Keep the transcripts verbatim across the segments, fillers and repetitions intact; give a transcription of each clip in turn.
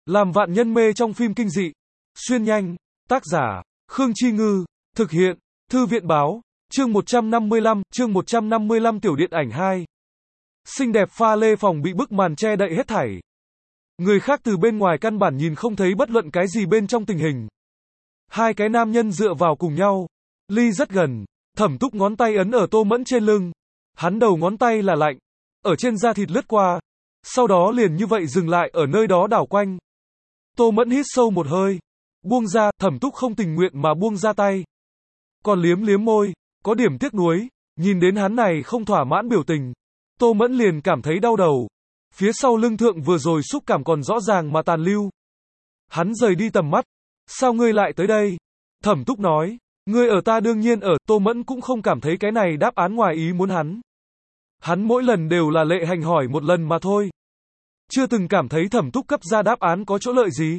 Làm vạn nhân mê trong phim kinh dị. Xuyên nhanh. Tác giả, Khương Chi Ngư. Thực hiện, Thư viện báo. Chương một trăm năm mươi lăm, chương một trăm năm mươi lăm tiểu điện ảnh hai. Xinh đẹp pha lê phòng bị bức màn che đậy hết thảy. Người khác từ bên ngoài căn bản nhìn không thấy bất luận cái gì bên trong tình hình. Hai cái nam nhân dựa vào cùng nhau. Ly rất gần. Thẩm Túc ngón tay ấn ở Tô Mẫn trên lưng. Hắn đầu ngón tay là lạnh. Ở trên da thịt lướt qua. Sau đó liền như vậy dừng lại ở nơi đó đảo quanh. Tô Mẫn hít sâu một hơi. Buông ra, Thẩm Túc không tình nguyện mà buông ra tay. Còn liếm liếm môi. Có điểm tiếc nuối. Nhìn đến hắn này không thỏa mãn biểu tình. Tô Mẫn liền cảm thấy đau đầu. Phía sau lưng thượng vừa rồi xúc cảm còn rõ ràng mà tàn lưu. Hắn rời đi tầm mắt. Sao ngươi lại tới đây? Thẩm Túc nói. Ngươi ở ta đương nhiên ở. Tô Mẫn cũng không cảm thấy cái này đáp án ngoài ý muốn hắn. Hắn mỗi lần đều là lệ hành hỏi một lần mà thôi. Chưa từng cảm thấy Thẩm Túc cấp ra đáp án có chỗ lợi gì.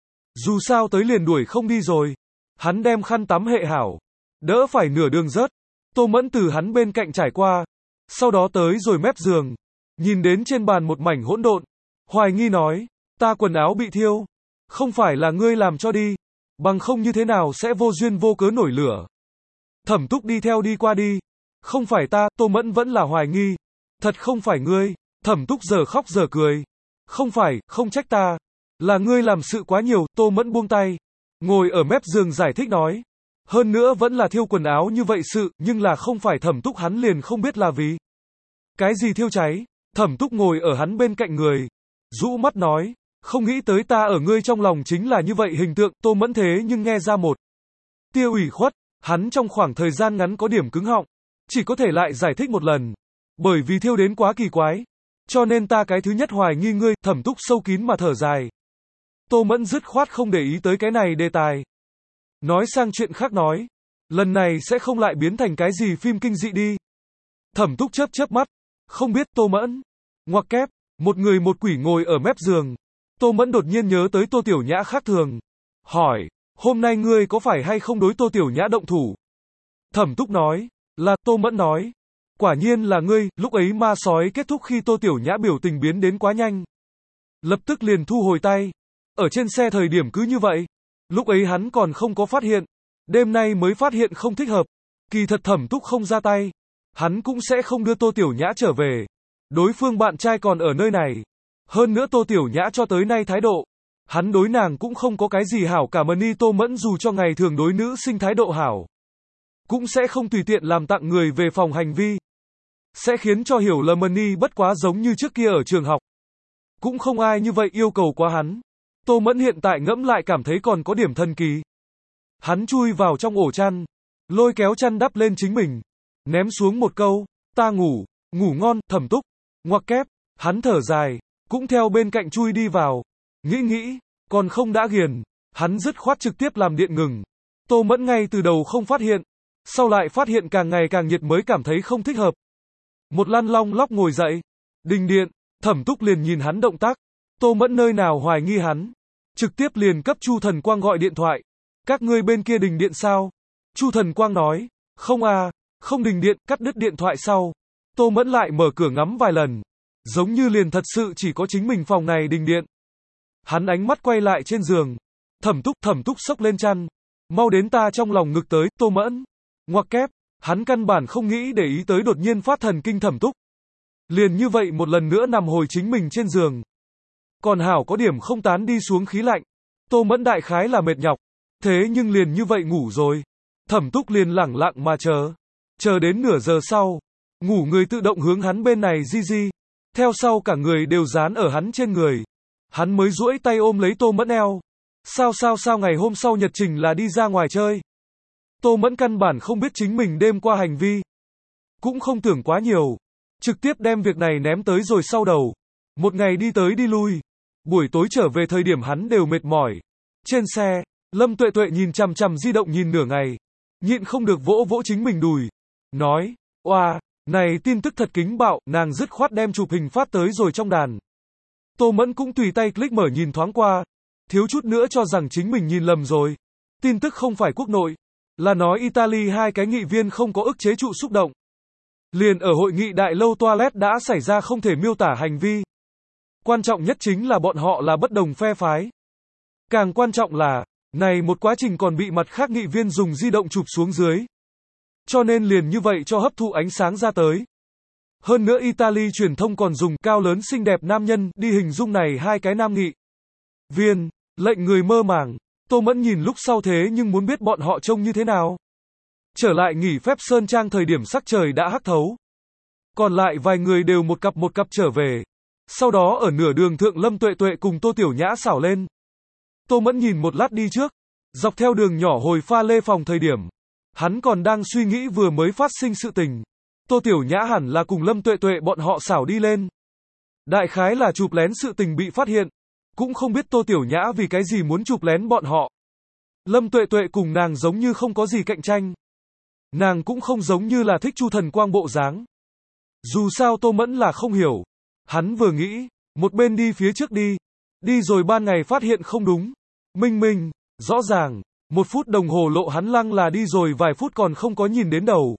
Dù sao tới liền đuổi không đi rồi. Hắn đem khăn tắm hệ hảo. Đỡ phải nửa đường rớt. Tô Mẫn từ hắn bên cạnh trải qua. Sau đó tới rồi mép giường. Nhìn đến trên bàn một mảnh hỗn độn. Hoài nghi nói. Ta quần áo bị thiêu. Không phải là ngươi làm cho đi. Bằng không như thế nào sẽ vô duyên vô cớ nổi lửa. Thẩm Túc đi theo đi qua đi. Không phải ta, Tô Mẫn vẫn là hoài nghi. Thật không phải ngươi. Thẩm Túc giờ khóc giờ cười. Không phải, không trách ta. Là ngươi làm sự quá nhiều. Tô Mẫn buông tay. Ngồi ở mép giường giải thích nói. Hơn nữa vẫn là thiêu quần áo như vậy sự, nhưng là không phải Thẩm Túc hắn liền không biết là vì. Cái gì thiêu cháy? Thẩm Túc ngồi ở hắn bên cạnh người. Rũ mắt nói. Không nghĩ tới ta ở ngươi trong lòng chính là như vậy hình tượng. Tô Mẫn thế nhưng nghe ra một tia ủy khuất. Hắn trong khoảng thời gian ngắn có điểm cứng họng. Chỉ có thể lại giải thích một lần. Bởi vì thiêu đến quá kỳ quái. Cho nên ta cái thứ nhất hoài nghi ngươi. Thẩm Túc sâu kín mà thở dài. Tô Mẫn dứt khoát không để ý tới cái này đề tài. Nói sang chuyện khác nói. Lần này sẽ không lại biến thành cái gì phim kinh dị đi. Thẩm Túc chớp chớp mắt. Không biết. Tô Mẫn. Ngoặc kép. Một người một quỷ ngồi ở mép giường. Tô Mẫn đột nhiên nhớ tới Tô Tiểu Nhã khác thường. Hỏi. Hôm nay ngươi có phải hay không đối Tô Tiểu Nhã động thủ? Thẩm Túc nói. Là. Tô Mẫn nói. Quả nhiên là ngươi. Lúc ấy ma sói kết thúc khi Tô Tiểu Nhã biểu tình biến đến quá nhanh. Lập tức liền thu hồi tay. Ở trên xe thời điểm cứ như vậy. Lúc ấy hắn còn không có phát hiện. Đêm nay mới phát hiện không thích hợp. Kỳ thật Thẩm Túc không ra tay. Hắn cũng sẽ không đưa Tô Tiểu Nhã trở về. Đối phương bạn trai còn ở nơi này. Hơn nữa Tô Tiểu Nhã cho tới nay thái độ. Hắn đối nàng cũng không có cái gì hảo cả mà ni Tô Mẫn dù cho ngày thường đối nữ sinh thái độ hảo. Cũng sẽ không tùy tiện làm tặng người về phòng hành vi. Sẽ khiến cho hiểu lầm mà ni bất quá giống như trước kia ở trường học. Cũng không ai như vậy yêu cầu quá hắn. Tô Mẫn hiện tại ngẫm lại cảm thấy còn có điểm thần kỳ. Hắn chui vào trong ổ chăn. Lôi kéo chăn đắp lên chính mình. Ném xuống một câu. Ta ngủ. Ngủ ngon. Thẩm Túc. Ngoặc kép. Hắn thở dài. Cũng theo bên cạnh chui đi vào. Nghĩ nghĩ. Còn không đã ghiền. Hắn dứt khoát trực tiếp làm điện ngừng. Tô Mẫn ngay từ đầu không phát hiện. Sau lại phát hiện càng ngày càng nhiệt mới cảm thấy không thích hợp. Một lăn long lóc ngồi dậy. Đình điện. Thẩm Túc liền nhìn hắn động tác. Tô Mẫn nơi nào hoài nghi hắn. Trực tiếp liền cấp Chu Thần Quang gọi điện thoại. Các ngươi bên kia đình điện sao? Chu Thần Quang nói. Không à, không đình điện. Cắt đứt điện thoại sau. Tô Mẫn lại mở cửa ngắm vài lần. Giống như liền thật sự chỉ có chính mình phòng này đình điện. Hắn ánh mắt quay lại trên giường. Thẩm Túc, Thẩm Túc xốc lên chăn. Mau đến ta trong lòng ngực tới. Tô Mẫn. Ngoặc kép. Hắn căn bản không nghĩ để ý tới đột nhiên phát thần kinh Thẩm Túc. Liền như vậy một lần nữa nằm hồi chính mình trên giường. Còn hảo có điểm không tán đi xuống khí lạnh. Tô Mẫn đại khái là mệt nhọc. Thế nhưng liền như vậy ngủ rồi. Thẩm Túc liền lẳng lặng mà chờ. Chờ đến nửa giờ sau. Ngủ người tự động hướng hắn bên này di di. Theo sau cả người đều dán ở hắn trên người. Hắn mới duỗi tay ôm lấy Tô Mẫn eo. Sao sao sao ngày hôm sau nhật trình là đi ra ngoài chơi. Tô Mẫn căn bản không biết chính mình đêm qua hành vi. Cũng không tưởng quá nhiều. Trực tiếp đem việc này ném tới rồi sau đầu. Một ngày đi tới đi lui. Buổi tối trở về thời điểm hắn đều mệt mỏi. Trên xe, Lâm Tuệ Tuệ nhìn chằm chằm di động nhìn nửa ngày. Nhịn không được vỗ vỗ chính mình đùi. Nói, oa, này tin tức thật kính bạo, nàng dứt khoát đem chụp hình phát tới rồi trong đàn. Tô Mẫn cũng tùy tay click mở nhìn thoáng qua. Thiếu chút nữa cho rằng chính mình nhìn lầm rồi. Tin tức không phải quốc nội. Là nói Italy hai cái nghị viên không có ức chế trụ xúc động. Liền ở hội nghị đại lâu toilet đã xảy ra không thể miêu tả hành vi. Quan trọng nhất chính là bọn họ là bất đồng phe phái. Càng quan trọng là, này một quá trình còn bị mặt khác nghị viên dùng di động chụp xuống dưới. Cho nên liền như vậy cho hấp thụ ánh sáng ra tới. Hơn nữa Italy truyền thông còn dùng cao lớn xinh đẹp nam nhân đi hình dung này hai cái nam nghị viên, lệnh người mơ màng. Tô Mẫn nhìn lúc sau thế nhưng muốn biết bọn họ trông như thế nào. Trở lại nghỉ phép Sơn Trang thời điểm sắc trời đã hắc thấu. Còn lại vài người đều một cặp một cặp trở về. Sau đó ở nửa đường thượng Lâm Tuệ Tuệ cùng Tô Tiểu Nhã xảo lên. Tô Mẫn nhìn một lát đi trước, dọc theo đường nhỏ hồi pha lê phòng thời điểm. Hắn còn đang suy nghĩ vừa mới phát sinh sự tình. Tô Tiểu Nhã hẳn là cùng Lâm Tuệ Tuệ bọn họ xảo đi lên. Đại khái là chụp lén sự tình bị phát hiện. Cũng không biết Tô Tiểu Nhã vì cái gì muốn chụp lén bọn họ. Lâm Tuệ Tuệ cùng nàng giống như không có gì cạnh tranh. Nàng cũng không giống như là thích Chu Thần Quang bộ dáng. Dù sao Tô Mẫn là không hiểu. Hắn vừa nghĩ, một bên đi phía trước đi. Đi rồi ban ngày phát hiện không đúng. Minh minh, rõ ràng, một phút đồng hồ lộ hắn lăng là đi rồi vài phút còn không có nhìn đến đầu.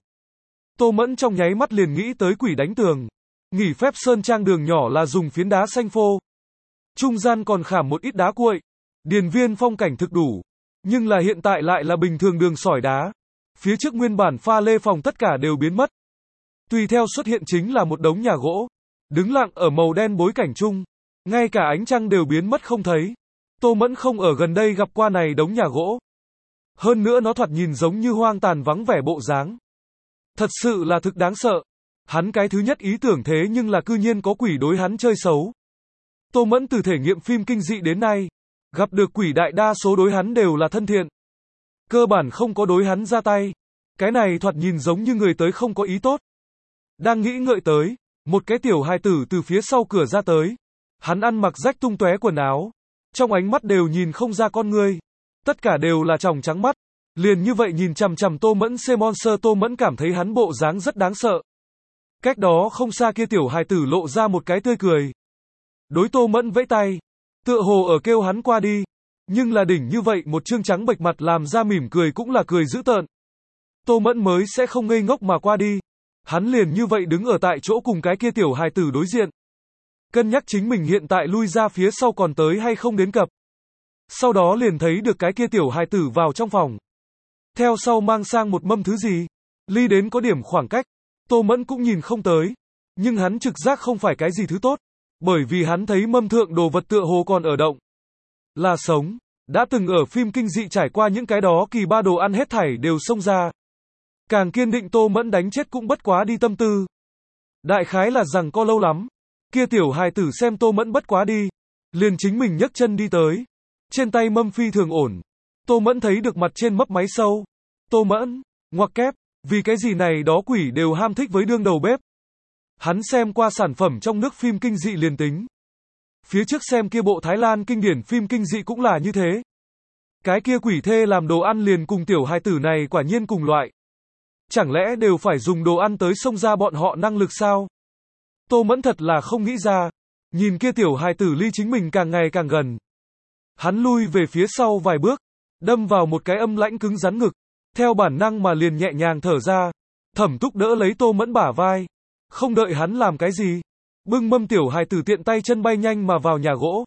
Tô Mẫn trong nháy mắt liền nghĩ tới quỷ đánh tường. Nghỉ phép Sơn Trang đường nhỏ là dùng phiến đá xanh phô. Trung gian còn khảm một ít đá cuội. Điền viên phong cảnh thực đủ. Nhưng là hiện tại lại là bình thường đường sỏi đá. Phía trước nguyên bản pha lê phòng tất cả đều biến mất. Tùy theo xuất hiện chính là một đống nhà gỗ. Đứng lặng ở màu đen bối cảnh chung. Ngay cả ánh trăng đều biến mất không thấy. Tô Mẫn không ở gần đây gặp qua này đống nhà gỗ. Hơn nữa nó thoạt nhìn giống như hoang tàn vắng vẻ bộ dáng. Thật sự là thực đáng sợ. Hắn cái thứ nhất ý tưởng thế nhưng là cư nhiên có quỷ đối hắn chơi xấu. Tô Mẫn từ thể nghiệm phim kinh dị đến nay, gặp được quỷ đại đa số đối hắn đều là thân thiện. Cơ bản không có đối hắn ra tay. Cái này thoạt nhìn giống như người tới không có ý tốt. Đang nghĩ ngợi tới, một cái tiểu hài tử từ phía sau cửa ra tới. Hắn ăn mặc rách tung tóe quần áo. Trong ánh mắt đều nhìn không ra con người. Tất cả đều là tròng trắng mắt. Liền như vậy nhìn chằm chằm Tô Mẫn C Monster. Tô Mẫn cảm thấy hắn bộ dáng rất đáng sợ. Cách đó không xa kia tiểu hài tử lộ ra một cái tươi cười. Đối Tô Mẫn vẫy tay. Tựa hồ ở kêu hắn qua đi. Nhưng là đỉnh như vậy một trương trắng bệch mặt làm ra mỉm cười cũng là cười dữ tợn. Tô Mẫn mới sẽ không ngây ngốc mà qua đi. Hắn liền như vậy đứng ở tại chỗ cùng cái kia tiểu hài tử đối diện. Cân nhắc chính mình hiện tại lui ra phía sau còn tới hay không đến cập. Sau đó liền thấy được cái kia tiểu hài tử vào trong phòng. Theo sau mang sang một mâm thứ gì. Ly đến có điểm khoảng cách. Tô Mẫn cũng nhìn không tới. Nhưng hắn trực giác không phải cái gì thứ tốt. Bởi vì hắn thấy mâm thượng đồ vật tựa hồ còn ở động. Là sống. Đã từng ở phim kinh dị trải qua những cái đó kỳ ba đồ ăn hết thảy đều xông ra. Càng kiên định Tô Mẫn đánh chết cũng bất quá đi tâm tư. Đại khái là rằng có lâu lắm. Kia tiểu hài tử xem Tô Mẫn bất quá đi. Liền chính mình nhấc chân đi tới. Trên tay mâm phi thường ổn. Tô Mẫn thấy được mặt trên mấp máy sâu. Tô Mẫn, ngoặc kép, vì cái gì này đó quỷ đều ham thích với đương đầu bếp. Hắn xem qua sản phẩm trong nước phim kinh dị liền tính. Phía trước xem kia bộ Thái Lan kinh điển phim kinh dị cũng là như thế. Cái kia quỷ thê làm đồ ăn liền cùng tiểu hài tử này quả nhiên cùng loại. Chẳng lẽ đều phải dùng đồ ăn tới xông ra bọn họ năng lực sao? Tô Mẫn thật là không nghĩ ra. Nhìn kia tiểu hài tử ly chính mình càng ngày càng gần. Hắn lui về phía sau vài bước. Đâm vào một cái âm lãnh cứng rắn ngực. Theo bản năng mà liền nhẹ nhàng thở ra. Thẩm Túc đỡ lấy Tô Mẫn bả vai. Không đợi hắn làm cái gì. Bưng mâm tiểu hài tử tiện tay chân bay nhanh mà vào nhà gỗ.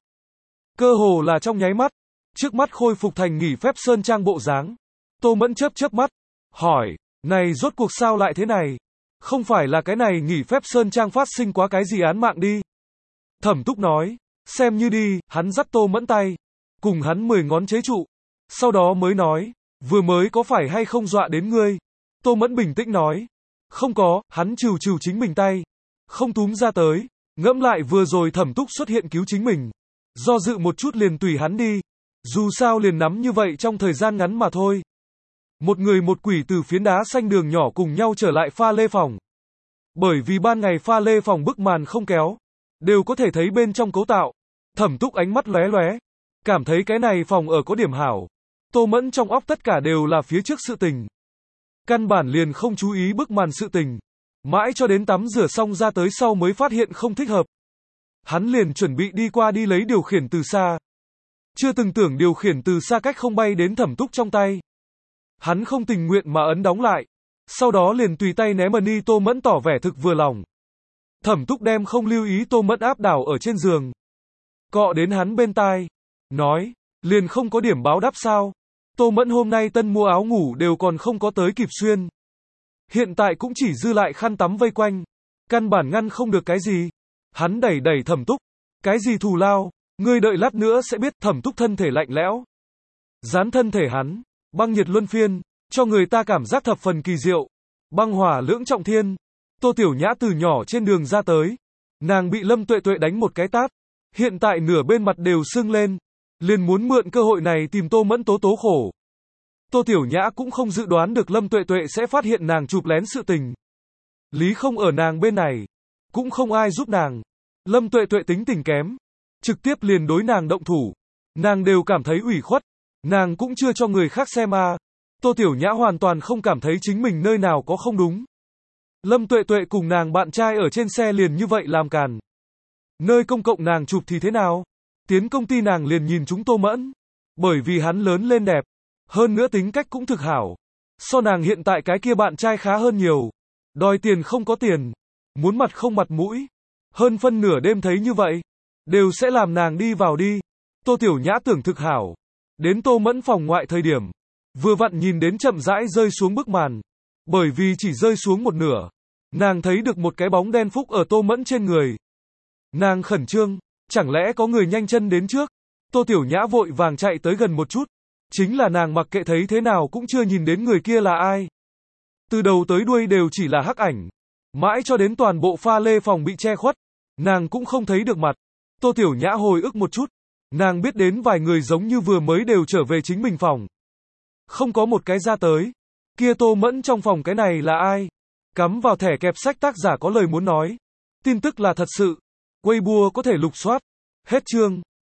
Cơ hồ là trong nháy mắt. Trước mắt khôi phục thành nghỉ phép Sơn Trang bộ dáng. Tô Mẫn chớp chớp mắt. Hỏi, này rốt cuộc sao lại thế này? Không phải là cái này nghỉ phép Sơn Trang phát sinh quá cái gì án mạng đi. Thẩm Túc nói, xem như đi, hắn dắt Tô Mẫn tay. Cùng hắn mười ngón chế trụ. Sau đó mới nói, vừa mới có phải hay không dọa đến ngươi? Tô Mẫn bình tĩnh nói, không có, hắn trừ trừ chính mình tay. Không túm ra tới, ngẫm lại vừa rồi Thẩm Túc xuất hiện cứu chính mình. Do dự một chút liền tùy hắn đi. Dù sao liền nắm như vậy trong thời gian ngắn mà thôi. Một người một quỷ từ phiến đá xanh đường nhỏ cùng nhau trở lại pha lê phòng. Bởi vì ban ngày pha lê phòng bức màn không kéo. Đều có thể thấy bên trong cấu tạo. Thẩm Túc ánh mắt lóe lóe. Cảm thấy cái này phòng ở có điểm hảo. Tô Mẫn trong óc tất cả đều là phía trước sự tình. Căn bản liền không chú ý bức màn sự tình. Mãi cho đến tắm rửa xong ra tới sau mới phát hiện không thích hợp. Hắn liền chuẩn bị đi qua đi lấy điều khiển từ xa. Chưa từng tưởng điều khiển từ xa cách không bay đến Thẩm Túc trong tay. Hắn không tình nguyện mà ấn đóng lại. Sau đó liền tùy tay ném mani. Tô Mẫn tỏ vẻ thực vừa lòng. Thẩm Túc đem không lưu ý Tô Mẫn áp đảo ở trên giường. cọ đến hắn bên tai, nói, liền không có điểm báo đáp sao? Tô Mẫn hôm nay tân mua áo ngủ đều còn không có tới kịp xuyên. Hiện tại cũng chỉ dư lại khăn tắm vây quanh, căn bản ngăn không được cái gì. Hắn đẩy đẩy Thẩm Túc, cái gì thù lao, ngươi đợi lát nữa sẽ biết. Thẩm Túc thân thể lạnh lẽo, dán thân thể hắn, băng nhiệt luân phiên, cho người ta cảm giác thập phần kỳ diệu. Băng hỏa lưỡng trọng thiên. Tô Tiểu Nhã từ nhỏ trên đường ra tới, nàng bị Lâm Tuệ Tuệ đánh một cái tát, hiện tại nửa bên mặt đều sưng lên, liền muốn mượn cơ hội này tìm Tô Mẫn tố tố khổ. Tô Tiểu Nhã cũng không dự đoán được Lâm Tuệ Tuệ sẽ phát hiện nàng chụp lén sự tình. Lý không ở nàng bên này, cũng không ai giúp nàng. Lâm Tuệ Tuệ tính tình kém, trực tiếp liền đối nàng động thủ, nàng đều cảm thấy ủy khuất, nàng cũng chưa cho người khác xem à. Tô Tiểu Nhã hoàn toàn không cảm thấy chính mình nơi nào có không đúng. Lâm Tuệ Tuệ cùng nàng bạn trai ở trên xe liền như vậy làm càn. Nơi công cộng nàng chụp thì thế nào? Tiến công ty nàng liền nhìn chúng Tô Mẫn, bởi vì hắn lớn lên đẹp, hơn nữa tính cách cũng thực hảo. So nàng hiện tại cái kia bạn trai khá hơn nhiều. Đòi tiền không có tiền, muốn mặt không mặt mũi. Hơn phân nửa đêm thấy như vậy, đều sẽ làm nàng đi vào đi. Tô Tiểu Nhã tưởng thực hảo. Đến Tô Mẫn phòng ngoại thời điểm, vừa vặn nhìn đến chậm rãi rơi xuống bức màn. Bởi vì chỉ rơi xuống một nửa, nàng thấy được một cái bóng đen phúc ở Tô Mẫn trên người. Nàng khẩn trương, chẳng lẽ có người nhanh chân đến trước? Tô Tiểu Nhã vội vàng chạy tới gần một chút. Chính là nàng mặc kệ thấy thế nào cũng chưa nhìn đến người kia là ai. Từ đầu tới đuôi đều chỉ là hắc ảnh. Mãi cho đến toàn bộ pha lê phòng bị che khuất, nàng cũng không thấy được mặt. Tô Tiểu Nhã hồi ức một chút, nàng biết đến vài người giống như vừa mới đều trở về chính mình phòng. Không có một cái ra tới. Kia Tô Mẫn trong phòng cái này là ai? Cắm vào thẻ kẹp sách tác giả có lời muốn nói. Tin tức là thật sự. Weibo có thể lục soát. Hết chương.